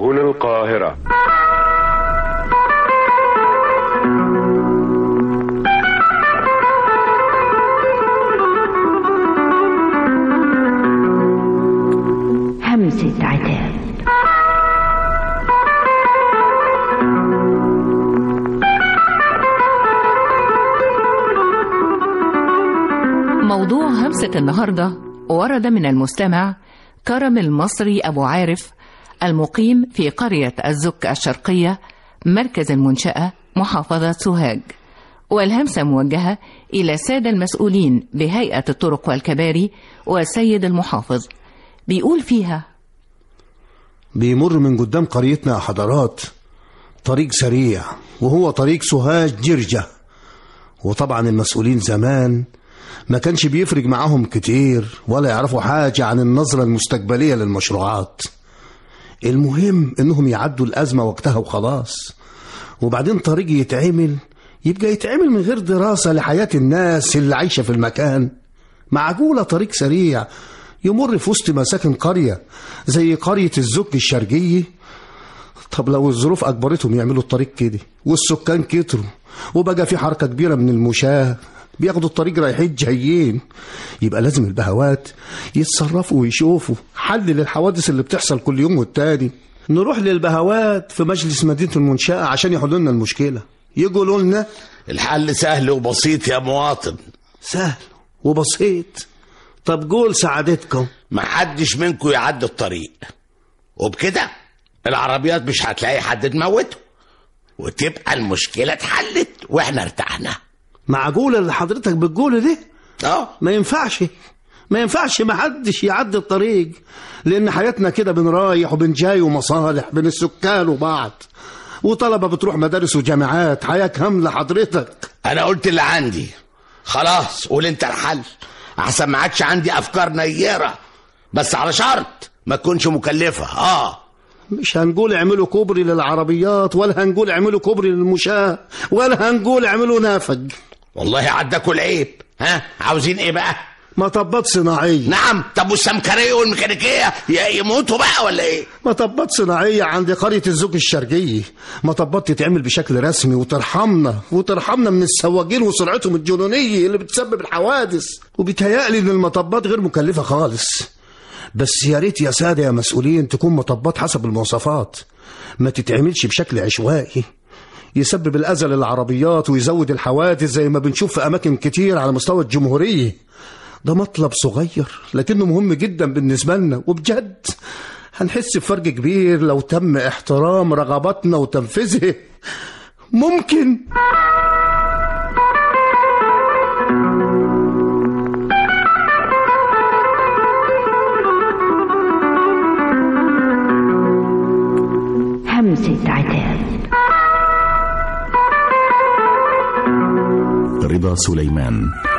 سهل القاهرة. همسة عتاب. موضوع همسة النهاردة ورد من المستمع كرم المصري أبو عارف المقيم في قرية الزك الشرقية مركز المنشأة محافظة سوهاج، والهمسة موجهة إلى السادة المسؤولين بهيئة الطرق والكباري والسيد المحافظ. بيقول فيها: بيمر من قدام قريتنا يا حضرات طريق سريع، وهو طريق سوهاج جرجة، وطبعا المسؤولين زمان ما كانش بيفرق معاهم كتير ولا يعرفوا حاجة عن النظرة المستقبلية للمشروعات. المهم انهم يعدوا الأزمة وقتها وخلاص، وبعدين طريق يبقى يتعمل من غير دراسة لحياة الناس اللي عايشة في المكان. معقولة طريق سريع يمر في وسط مساكن قرية زي قرية الزك الشرقية؟ طب لو الظروف أجبرتهم يعملوا الطريق كده والسكان كتروا وبقى في حركة كبيرة من المشاة بياخدوا الطريق رايحين جايين، يبقى لازم البهوات يتصرفوا ويشوفوا حل للحوادث اللي بتحصل كل يوم والتاني. نروح للبهوات في مجلس مدينة المنشأة عشان يحلوا لنا المشكلة، يقولوا لنا الحل سهل وبسيط يا مواطن. سهل وبسيط؟ طب قول سعادتكم. محدش منكم يعدي الطريق، وبكده العربيات مش هتلاقي حد تموته، وتبقى المشكلة اتحلت واحنا ارتحنا. معقولة اللي حضرتك بتقوله ده؟ ما ينفعش محدش يعدي الطريق، لأن حياتنا كده بنرايح وبنجاي ومصالح بين السكان وبعض، وطلبة بتروح مدارس وجامعات، حياة كاملة حضرتك. أنا قلت اللي عندي خلاص، قول أنت الحل أحسن ما عادش عندي أفكار نيرة، بس على شرط ما تكونش مكلفة. مش هنقول اعملوا كوبري للعربيات، ولا هنقول اعملوا كوبري للمشاة، ولا هنقول اعملوا نافج. والله عداكوا العيب. عاوزين ايه بقى؟ مطبات صناعية. نعم. طب والسمكرية والميكانيكية يموتوا بقى ولا ايه؟ مطبات صناعية عند قرية الزوج الشرقية، مطبات تتعمل بشكل رسمي وترحمنا من السواقين وسرعتهم الجنونية اللي بتسبب الحوادث. وبيتهيألي ان المطبات غير مكلفة خالص، بس يا ريت يا سادة يا مسؤولين تكون مطبات حسب المواصفات، ما تتعملش بشكل عشوائي يسبب الأذى للعربيات ويزود الحوادث زي ما بنشوف في أماكن كتير على مستوى الجمهورية. ده مطلب صغير لكنه مهم جدا بالنسبة لنا، وبجد هنحس بفرق كبير لو تم احترام رغباتنا وتنفيذه. ممكن همسة عتاب. رضا سليمان.